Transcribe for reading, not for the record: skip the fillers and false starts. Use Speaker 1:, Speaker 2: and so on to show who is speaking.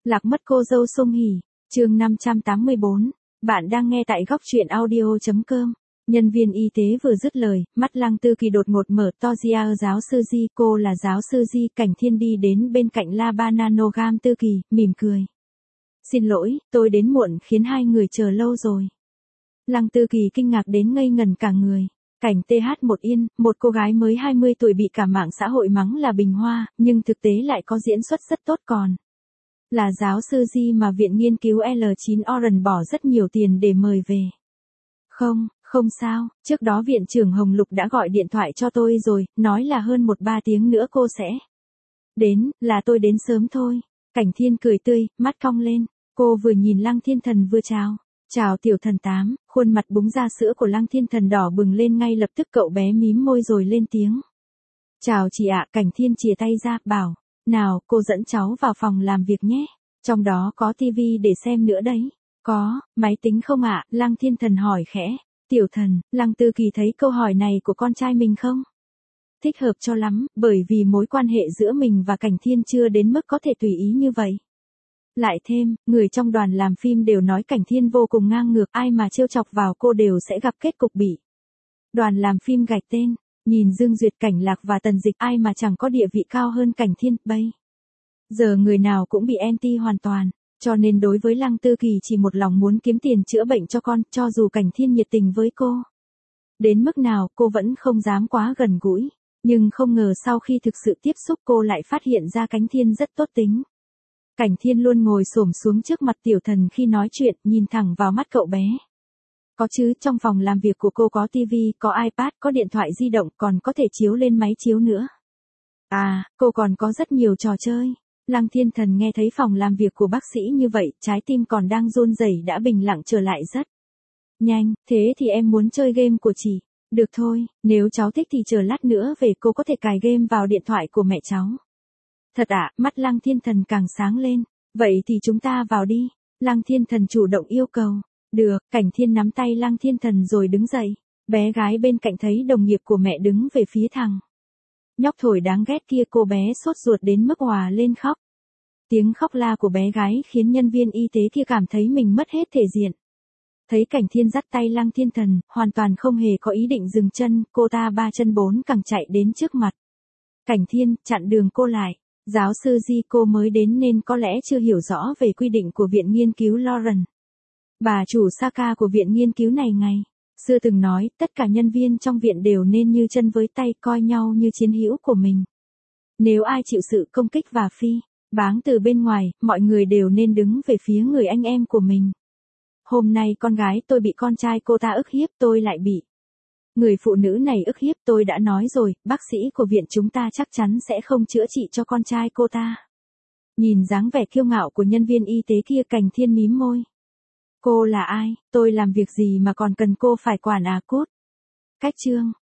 Speaker 1: Lạc mất cô dâu Song Hỷ, chương 584. Bạn đang nghe tại góc truyện audio.com. Nhân viên y tế vừa dứt lời, mắt Lăng Tư Kỳ đột ngột mở to ra. Giáo sư Di, cô là giáo sư Di. Cảnh Thiên đi đến bên cạnh La Bananogam Tư Kỳ, mỉm cười. Xin lỗi, tôi đến muộn khiến hai người chờ lâu rồi. Lăng Tư Kỳ kinh ngạc đến ngây ngần cả người. Cảnh TH một Yên, một cô gái mới 20 tuổi bị cả mạng xã hội mắng là bình hoa, nhưng thực tế lại có diễn xuất rất tốt còn. Là giáo sư Di mà Viện Nghiên cứu L9 Orange bỏ rất nhiều tiền để mời về. Không sao, trước đó Viện trưởng Hồng Lục đã gọi điện thoại cho tôi rồi, nói là hơn 1-3 tiếng nữa cô sẽ đến, là tôi đến sớm thôi. Cảnh Thiên cười tươi, mắt cong lên, cô vừa nhìn Lăng Thiên Thần vừa chào. Chào tiểu thần tám, khuôn mặt búng ra sữa của Lăng Thiên Thần đỏ bừng lên ngay lập tức cậu bé mím môi rồi lên tiếng. Chào chị ạ, Cảnh Thiên chìa tay ra, bảo, nào, cô dẫn cháu vào phòng làm việc nhé, trong đó có tivi để xem nữa đấy. Có, máy tính không ạ? Lăng Thiên Thần hỏi khẽ. Tiểu thần, Lăng Tư Kỳ thấy câu hỏi này của con trai mình không thích hợp cho lắm, bởi vì mối quan hệ giữa mình và Cảnh Thiên chưa đến mức có thể tùy ý như vậy. Lại thêm, người trong đoàn làm phim đều nói Cảnh Thiên vô cùng ngang ngược, ai mà trêu chọc vào cô đều sẽ gặp kết cục bị đoàn làm phim gạch tên. Nhìn Dương Duyệt, Cảnh Lạc và Tần Dịch, ai mà chẳng có địa vị cao hơn Cảnh Thiên, bây giờ người nào cũng bị anti hoàn toàn, cho nên đối với Lăng Tư Kỳ chỉ một lòng muốn kiếm tiền chữa bệnh cho con, cho dù Cảnh Thiên nhiệt tình với cô đến mức nào cô vẫn không dám quá gần gũi, nhưng không ngờ sau khi thực sự tiếp xúc cô lại phát hiện ra Cảnh Thiên rất tốt tính. Cảnh Thiên luôn ngồi xổm xuống trước mặt tiểu thần khi nói chuyện, nhìn thẳng vào mắt cậu bé. Có chứ, trong phòng làm việc của cô có tivi, có iPad, có điện thoại di động, còn có thể chiếu lên máy chiếu nữa. À, cô còn có rất nhiều trò chơi. Lăng Thiên Thần nghe thấy phòng làm việc của bác sĩ như vậy, trái tim còn đang run rẩy đã bình lặng trở lại rất nhanh. Thế thì em muốn chơi game của chị. Được thôi, nếu cháu thích thì chờ lát nữa về cô có thể cài game vào điện thoại của mẹ cháu. Thật ạ, mắt Lăng Thiên Thần càng sáng lên. Vậy thì chúng ta vào đi. Lăng Thiên Thần chủ động yêu cầu. Được, Cảnh Thiên nắm tay Lăng Thiên Thần rồi đứng dậy. Bé gái bên cạnh thấy đồng nghiệp của mẹ đứng về phía thằng nhóc thổi đáng ghét kia, cô bé sốt ruột đến mức òa lên khóc. Tiếng khóc la của bé gái khiến nhân viên y tế kia cảm thấy mình mất hết thể diện. Thấy Cảnh Thiên dắt tay Lăng Thiên Thần, hoàn toàn không hề có ý định dừng chân, cô ta 3 chân 4 cẳng chạy đến trước mặt Cảnh Thiên, chặn đường cô lại. Giáo sư Di, cô mới đến nên có lẽ chưa hiểu rõ về quy định của Viện Nghiên cứu Lawrence. Bà chủ Saka của Viện Nghiên cứu này ngày xưa từng nói, tất cả nhân viên trong viện đều nên như chân với tay, coi nhau như chiến hữu của mình. Nếu ai chịu sự công kích và phỉ báng từ bên ngoài, mọi người đều nên đứng về phía người anh em của mình. Hôm nay con gái tôi bị con trai cô ta ức hiếp, tôi lại bị người phụ nữ này ức hiếp, tôi đã nói rồi, bác sĩ của viện chúng ta chắc chắn sẽ không chữa trị cho con trai cô ta. Nhìn dáng vẻ kiêu ngạo của nhân viên y tế kia, Cảnh Thiên mím môi. Cô là ai, tôi làm việc gì mà còn cần cô phải quản à? Cút. Cách chương